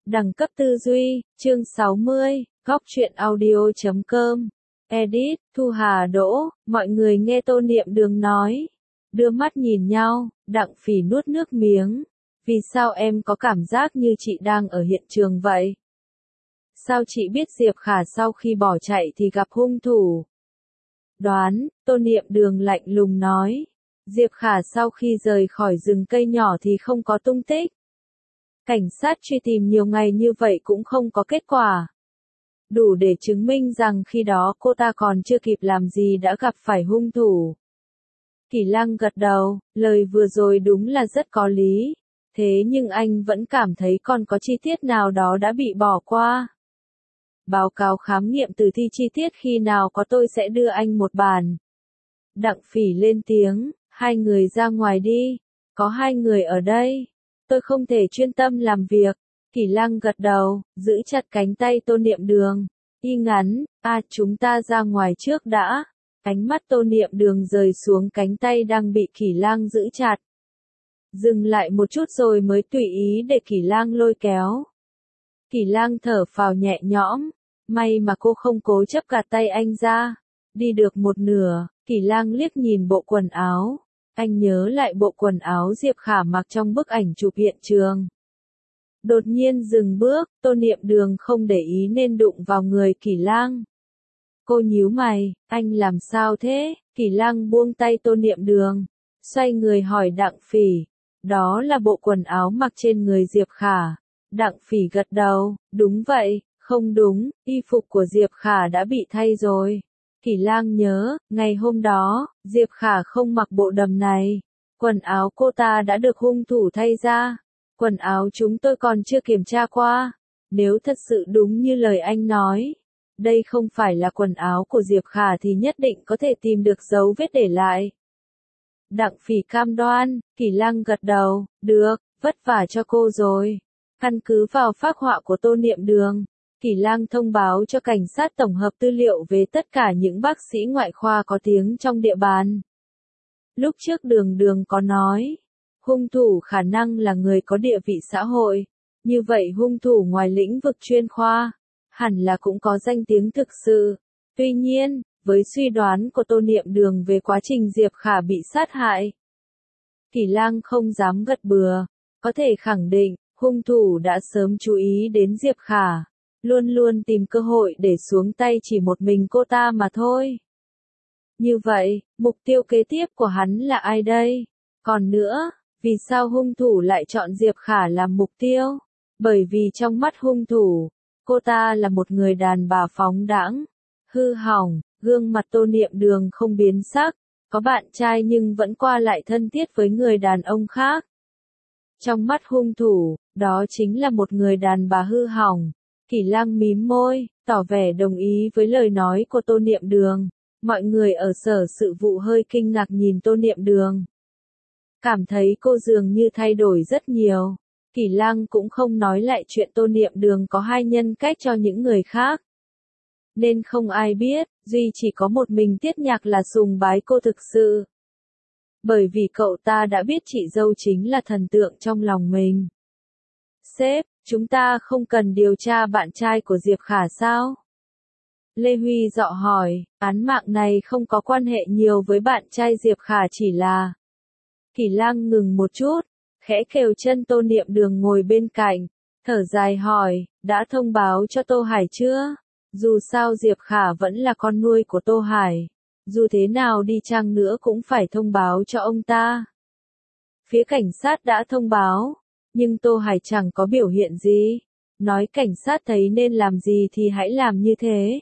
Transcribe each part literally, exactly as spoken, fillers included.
Đẳng cấp tư duy, chương sáu mươi, góc truyện audio chấm com. Edit, Thu Hà Đỗ, mọi người nghe Tô Niệm Đường nói. Đưa mắt nhìn nhau, Đặng Phỉ nuốt nước miếng. Vì sao em có cảm giác như chị đang ở hiện trường vậy? Sao chị biết Diệp Khả sau khi bỏ chạy thì gặp hung thủ? Đoán, Tô Niệm Đường lạnh lùng nói. Diệp Khả sau khi rời khỏi rừng cây nhỏ thì không có tung tích. Cảnh sát truy tìm nhiều ngày như vậy cũng không có kết quả. Đủ để chứng minh rằng khi đó cô ta còn chưa kịp làm gì đã gặp phải hung thủ. Kỷ Lăng gật đầu, lời vừa rồi đúng là rất có lý. Thế nhưng anh vẫn cảm thấy còn có chi tiết nào đó đã bị bỏ qua. Báo cáo khám nghiệm tử thi chi tiết khi nào có tôi sẽ đưa anh một bản. Đặng Phỉ lên tiếng, hai người ra ngoài đi. Có hai người ở đây. Tôi không thể chuyên tâm làm việc. Kỷ Lăng gật đầu, giữ chặt cánh tay Tô Niệm Đường. Y ngắn, à chúng ta ra ngoài trước đã. Ánh mắt Tô Niệm Đường rời xuống cánh tay đang bị Kỷ Lăng giữ chặt. Dừng lại một chút rồi mới tùy ý để Kỷ Lăng lôi kéo. Kỷ Lăng thở phào nhẹ nhõm. May mà cô không cố chấp gạt tay anh ra. Đi được một nửa, Kỷ Lăng liếc nhìn bộ quần áo. Anh nhớ lại bộ quần áo Diệp Khả mặc trong bức ảnh chụp hiện trường. Đột nhiên dừng bước, Tô Niệm Đường không để ý nên đụng vào người Kỷ Lăng. Cô nhíu mày, anh làm sao thế? Kỷ Lăng buông tay Tô Niệm Đường, xoay người hỏi Đặng Phỉ. Đó là bộ quần áo mặc trên người Diệp Khả. Đặng Phỉ gật đầu, đúng vậy, không đúng, y phục của Diệp Khả đã bị thay rồi. Kỷ Lăng nhớ, ngày hôm đó, Diệp Khả không mặc bộ đầm này. Quần áo cô ta đã được hung thủ thay ra. Quần áo chúng tôi còn chưa kiểm tra qua. Nếu thật sự đúng như lời anh nói, đây không phải là quần áo của Diệp Khả thì nhất định có thể tìm được dấu vết để lại. Đặng Phỉ cam đoan, Kỷ Lăng gật đầu, được, vất vả cho cô rồi. Căn cứ vào phác họa của Tô Niệm Đường, Kỷ Lăng thông báo cho cảnh sát tổng hợp tư liệu về tất cả những bác sĩ ngoại khoa có tiếng trong địa bàn. Lúc trước Đường Đường có nói, hung thủ khả năng là người có địa vị xã hội, như vậy hung thủ ngoài lĩnh vực chuyên khoa, hẳn là cũng có danh tiếng thực sự. Tuy nhiên, với suy đoán của Tô Niệm Đường về quá trình Diệp Khả bị sát hại, Kỷ Lăng không dám gật bừa, có thể khẳng định, hung thủ đã sớm chú ý đến Diệp Khả, luôn luôn tìm cơ hội để xuống tay chỉ một mình cô ta mà thôi. Như vậy, mục tiêu kế tiếp của hắn là ai đây? Còn nữa, vì sao hung thủ lại chọn Diệp Khả làm mục tiêu? Bởi vì trong mắt hung thủ, cô ta là một người đàn bà phóng đãng, hư hỏng, gương mặt Tô Niệm Đường không biến sắc, có bạn trai nhưng vẫn qua lại thân thiết với người đàn ông khác. Trong mắt hung thủ, đó chính là một người đàn bà hư hỏng. Kỷ Lăng mím môi, tỏ vẻ đồng ý với lời nói của Tô Niệm Đường. Mọi người ở sở sự vụ hơi kinh ngạc nhìn Tô Niệm Đường. Cảm thấy cô dường như thay đổi rất nhiều. Kỷ Lăng cũng không nói lại chuyện Tô Niệm Đường có hai nhân cách cho những người khác. Nên không ai biết, duy chỉ có một mình Tiết Nhạc là sùng bái cô thực sự. Bởi vì cậu ta đã biết chị dâu chính là thần tượng trong lòng mình. Sếp, chúng ta không cần điều tra bạn trai của Diệp Khả sao? Lê Huy dọ hỏi, án mạng này không có quan hệ nhiều với bạn trai Diệp Khả chỉ là... Kỷ Lăng ngừng một chút, khẽ khều chân Tô Niệm Đường ngồi bên cạnh, thở dài hỏi, đã thông báo cho Tô Hải chưa? Dù sao Diệp Khả vẫn là con nuôi của Tô Hải, dù thế nào đi chăng nữa cũng phải thông báo cho ông ta. Phía cảnh sát đã thông báo, nhưng Tô Hải chẳng có biểu hiện gì, nói cảnh sát thấy nên làm gì thì hãy làm như thế.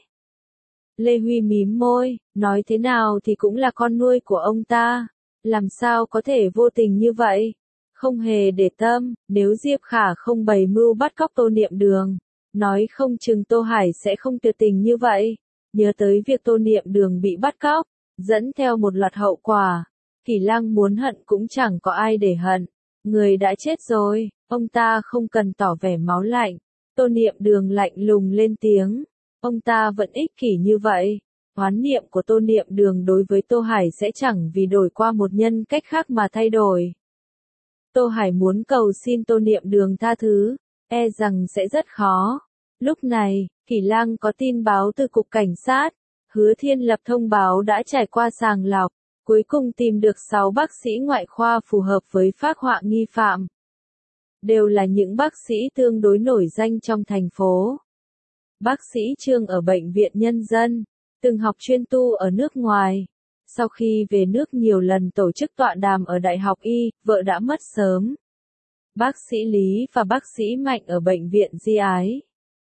Lê Huy mím môi, nói thế nào thì cũng là con nuôi của ông ta, làm sao có thể vô tình như vậy, không hề để tâm, nếu Diệp Khả không bày mưu bắt cóc Tô Niệm Đường, nói không chừng Tô Hải sẽ không tuyệt tình như vậy. Nhớ tới việc Tô Niệm Đường bị bắt cóc, dẫn theo một loạt hậu quả, Kỷ Lăng muốn hận cũng chẳng có ai để hận, người đã chết rồi, ông ta không cần tỏ vẻ máu lạnh. Tô Niệm Đường lạnh lùng lên tiếng. Ông ta vẫn ích kỷ như vậy. Oán niệm của Tô Niệm Đường đối với Tô Hải sẽ chẳng vì đổi qua một nhân cách khác mà thay đổi. Tô Hải muốn cầu xin Tô Niệm Đường tha thứ. e rằng sẽ rất khó. Lúc này, Kỷ Lang có tin báo từ cục cảnh sát, Hứa Thiên Lập thông báo đã trải qua sàng lọc, cuối cùng tìm được sáu bác sĩ ngoại khoa phù hợp với phác họa nghi phạm. Đều là những bác sĩ tương đối nổi danh trong thành phố. Bác sĩ Trương ở Bệnh viện Nhân dân, từng học chuyên tu ở nước ngoài. Sau khi về nước nhiều lần tổ chức tọa đàm ở Đại học Y, vợ đã mất sớm. Bác sĩ Lý và bác sĩ Mạnh ở Bệnh viện Di Ái.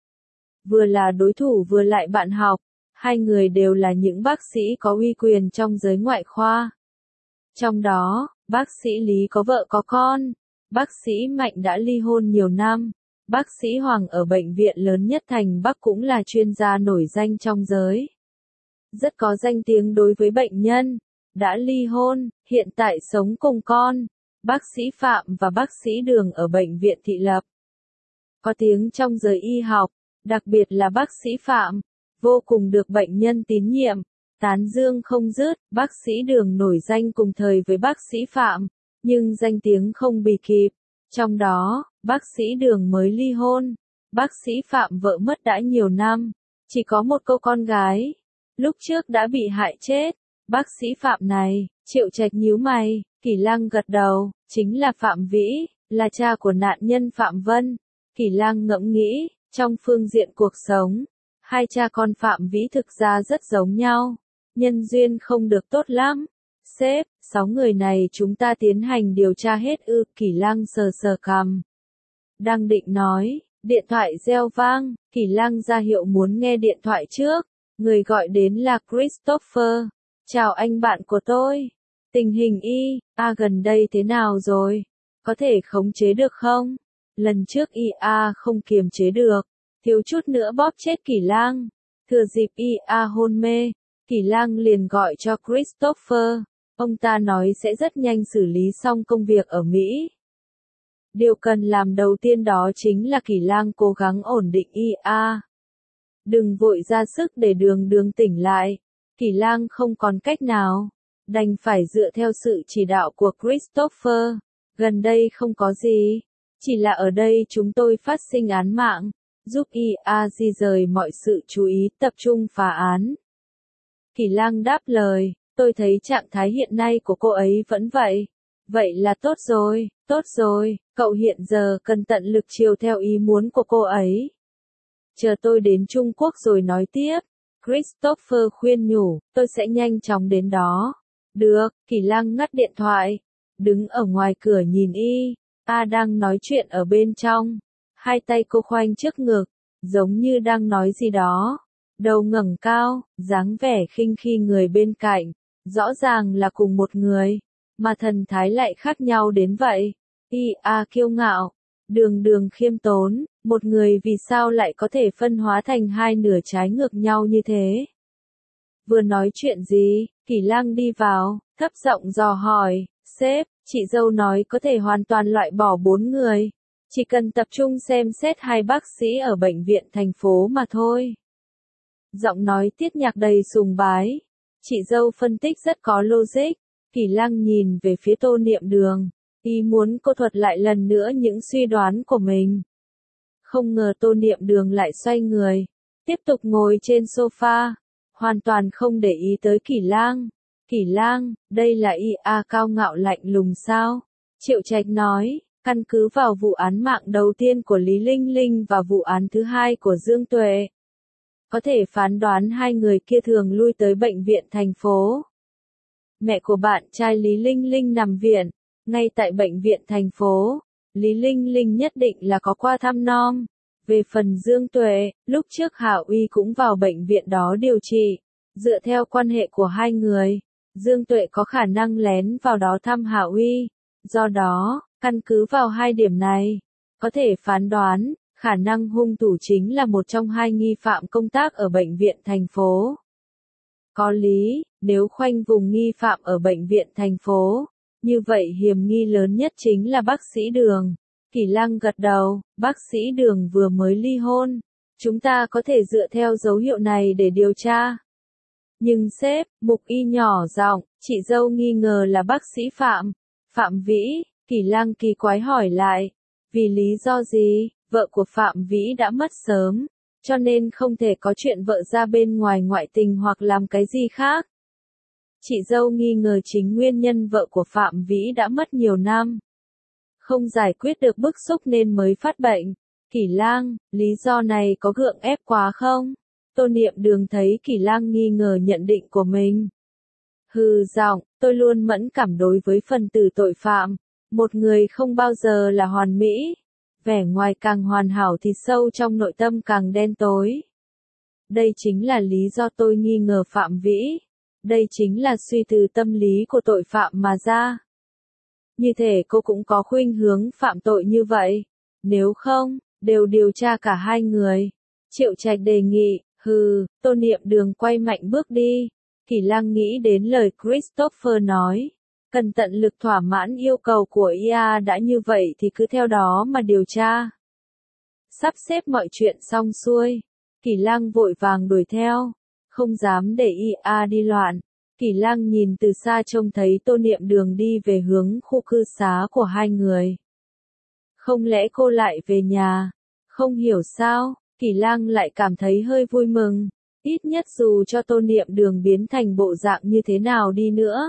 Vừa là đối thủ vừa lại bạn học, hai người đều là những bác sĩ có uy quyền trong giới ngoại khoa. Trong đó, bác sĩ Lý có vợ có con, bác sĩ Mạnh đã ly hôn nhiều năm, bác sĩ Hoàng ở bệnh viện lớn nhất thành Bắc cũng là chuyên gia nổi danh trong giới. Rất có danh tiếng đối với bệnh nhân, đã ly hôn, hiện tại sống cùng con, bác sĩ Phạm và bác sĩ Đường ở bệnh viện Thị Lập. Có tiếng trong giới y học, đặc biệt là bác sĩ Phạm, vô cùng được bệnh nhân tín nhiệm, tán dương không dứt. Bác sĩ Đường nổi danh cùng thời với bác sĩ Phạm, nhưng danh tiếng không bì kịp. Trong đó, bác sĩ Đường mới ly hôn, bác sĩ Phạm vợ mất đã nhiều năm, chỉ có một cô con gái, lúc trước đã bị hại chết. Bác sĩ Phạm này, Triệu Trạch nhíu mày, Kỷ Lang gật đầu, chính là Phạm Vĩ, là cha của nạn nhân Phạm Vân. Kỷ Lang ngẫm nghĩ, trong phương diện cuộc sống, hai cha con Phạm Vĩ thực ra rất giống nhau, nhân duyên không được tốt lắm. Sếp, sáu người này chúng ta tiến hành điều tra hết ư? Kỷ Lang sờ sờ cằm. Đang định nói, điện thoại reo vang, Kỷ Lang ra hiệu muốn nghe điện thoại trước. Người gọi đến là Christopher. Chào anh bạn của tôi. Tình hình y, a gần đây thế nào rồi? Có thể khống chế được không? Lần trước i a không kiềm chế được, thiếu chút nữa bóp chết Kỷ Lang. Thừa dịp i a hôn mê, Kỷ Lang liền gọi cho Christopher. Ông ta nói sẽ rất nhanh xử lý xong công việc ở Mỹ. Điều cần làm đầu tiên đó chính là Kỷ Lang cố gắng ổn định i a. Đừng vội ra sức để Đường Đường tỉnh lại. Kỷ Lang không còn cách nào, đành phải dựa theo sự chỉ đạo của Christopher. Gần đây không có gì, chỉ là ở đây chúng tôi phát sinh án mạng, giúp i a di rời mọi sự chú ý tập trung phá án. Kỷ Lang đáp lời, tôi thấy trạng thái hiện nay của cô ấy vẫn vậy. Vậy là tốt rồi, tốt rồi, cậu hiện giờ cần tận lực chiều theo ý muốn của cô ấy. Chờ tôi đến Trung Quốc rồi nói tiếp. Christopher khuyên nhủ, tôi sẽ nhanh chóng đến đó. Được, Kỷ Lang ngắt điện thoại, đứng ở ngoài cửa nhìn y, a đang nói chuyện ở bên trong. Hai tay cô khoanh trước ngực, giống như đang nói gì đó. Đầu ngẩng cao, dáng vẻ khinh khi người bên cạnh, rõ ràng là cùng một người, mà thần thái lại khác nhau đến vậy. Y a kiêu ngạo, Đường Đường khiêm tốn, một người vì sao lại có thể phân hóa thành hai nửa trái ngược nhau như thế? Vừa nói chuyện gì, Kỷ Lang đi vào, thấp giọng dò hỏi, sếp, chị dâu nói có thể hoàn toàn loại bỏ bốn người, chỉ cần tập trung xem xét hai bác sĩ ở bệnh viện thành phố mà thôi. Giọng nói Tiết Nhạc đầy sùng bái, chị dâu phân tích rất có logic. Kỷ Lang nhìn về phía Tô Niệm Đường, ý muốn cô thuật lại lần nữa những suy đoán của mình. Không ngờ Tô Niệm Đường lại xoay người, tiếp tục ngồi trên sofa, hoàn toàn không để ý tới Kỷ Lang. Kỷ Lang, đây là i a cao ngạo lạnh lùng sao? Triệu Trạch nói, căn cứ vào vụ án mạng đầu tiên của Lý Linh Linh và vụ án thứ hai của Dương Tuệ, có thể phán đoán hai người kia thường lui tới bệnh viện thành phố. Mẹ của bạn trai Lý Linh Linh nằm viện, ngay tại bệnh viện thành phố. Lý Linh Linh nhất định là có qua thăm nom. Về phần Dương Tuệ, lúc trước Hạ Uy cũng vào bệnh viện đó điều trị. Dựa theo quan hệ của hai người, Dương Tuệ có khả năng lén vào đó thăm Hạ Uy. Do đó, căn cứ vào hai điểm này, có thể phán đoán, khả năng hung thủ chính là một trong hai nghi phạm công tác ở bệnh viện thành phố. Có lý, nếu khoanh vùng nghi phạm ở bệnh viện thành phố, như vậy hiểm nghi lớn nhất chính là bác sĩ Đường. Kỷ Lang gật đầu, bác sĩ Đường vừa mới ly hôn. Chúng ta có thể dựa theo dấu hiệu này để điều tra. Nhưng sếp, Mục Y nhỏ giọng, chị dâu nghi ngờ là bác sĩ Phạm. Phạm Vĩ, Kỷ Lang kỳ quái hỏi lại. Vì lý do gì? vợ của Phạm Vĩ đã mất sớm, cho nên không thể có chuyện vợ ra bên ngoài ngoại tình hoặc làm cái gì khác. Chị dâu nghi ngờ chính nguyên nhân vợ của Phạm Vĩ đã mất nhiều năm, không giải quyết được bức xúc nên mới phát bệnh. Kỷ Lang, lý do này có gượng ép quá không? Tô Niệm Đường thấy Kỷ Lang nghi ngờ nhận định của mình. Hừ giọng, tôi luôn mẫn cảm đối với phần tử tội phạm. Một người không bao giờ là hoàn mỹ. Vẻ ngoài càng hoàn hảo thì sâu trong nội tâm càng đen tối. Đây chính là lý do tôi nghi ngờ Phạm Vĩ. Đây chính là suy từ tâm lý của tội phạm mà ra. Như thể cô cũng có khuynh hướng phạm tội như vậy. Nếu không, đều điều tra cả hai người. Triệu Trạch đề nghị, hừ, Tô Niệm Đường quay mạnh bước đi. Kỷ Lang nghĩ đến lời Christopher nói. Cần tận lực thỏa mãn yêu cầu của i a đã như vậy thì cứ theo đó mà điều tra. Sắp xếp mọi chuyện xong xuôi. Kỷ Lang vội vàng đuổi theo. Không dám để i a đi loạn. Kỷ Lang nhìn từ xa trông thấy Tô Niệm Đường đi về hướng khu cư xá của hai người. Không lẽ cô lại về nhà? Không hiểu sao, Kỷ Lang lại cảm thấy hơi vui mừng. Ít nhất dù cho Tô Niệm Đường biến thành bộ dạng như thế nào đi nữa,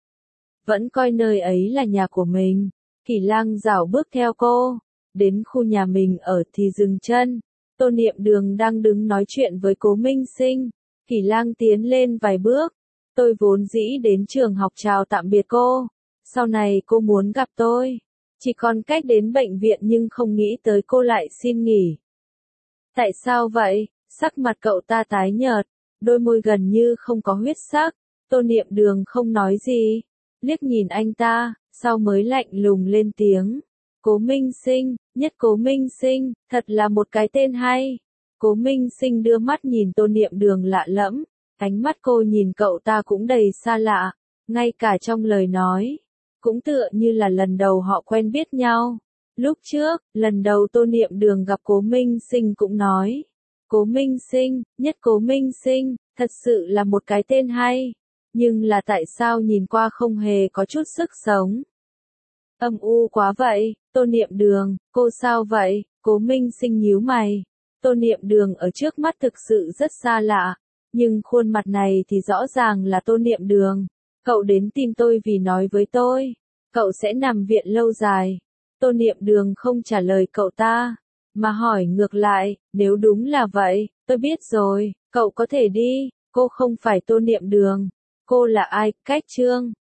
vẫn coi nơi ấy là nhà của mình. Kỷ Lang rảo bước theo cô. Đến khu nhà mình ở thì dừng chân. Tô Niệm Đường đang đứng nói chuyện với Cố Minh Sinh. Kỷ Lang tiến lên vài bước. Tôi vốn dĩ đến trường học chào tạm biệt cô. Sau này cô muốn gặp tôi. Chỉ còn cách đến bệnh viện nhưng không nghĩ tới cô lại xin nghỉ. Tại sao vậy? Sắc mặt cậu ta tái nhợt. Đôi môi gần như không có huyết sắc. Tô Niệm Đường không nói gì. Liếc nhìn anh ta, sau mới lạnh lùng lên tiếng. Cố Minh Sinh, nhất Cố Minh Sinh, thật là một cái tên hay. Cố Minh Sinh đưa mắt nhìn Tô Niệm Đường lạ lẫm. Ánh mắt cô nhìn cậu ta cũng đầy xa lạ, ngay cả trong lời nói, cũng tựa như là lần đầu họ quen biết nhau. Lúc trước, lần đầu Tô Niệm Đường gặp Cố Minh Sinh cũng nói, Cố Minh Sinh, nhất Cố Minh Sinh, thật sự là một cái tên hay, nhưng là tại sao nhìn qua không hề có chút sức sống. Âm u quá vậy, Tô Niệm Đường, cô sao vậy? Cố Minh Sinh nhíu mày. Tô Niệm Đường ở trước mắt thực sự rất xa lạ. Nhưng khuôn mặt này thì rõ ràng là Tô Niệm Đường. Cậu đến tìm tôi vì nói với tôi. Cậu sẽ nằm viện lâu dài. Tô Niệm Đường không trả lời cậu ta. Mà hỏi ngược lại, nếu đúng là vậy, tôi biết rồi, cậu có thể đi. Cô không phải Tô Niệm Đường. Cô là ai? Cách Trương.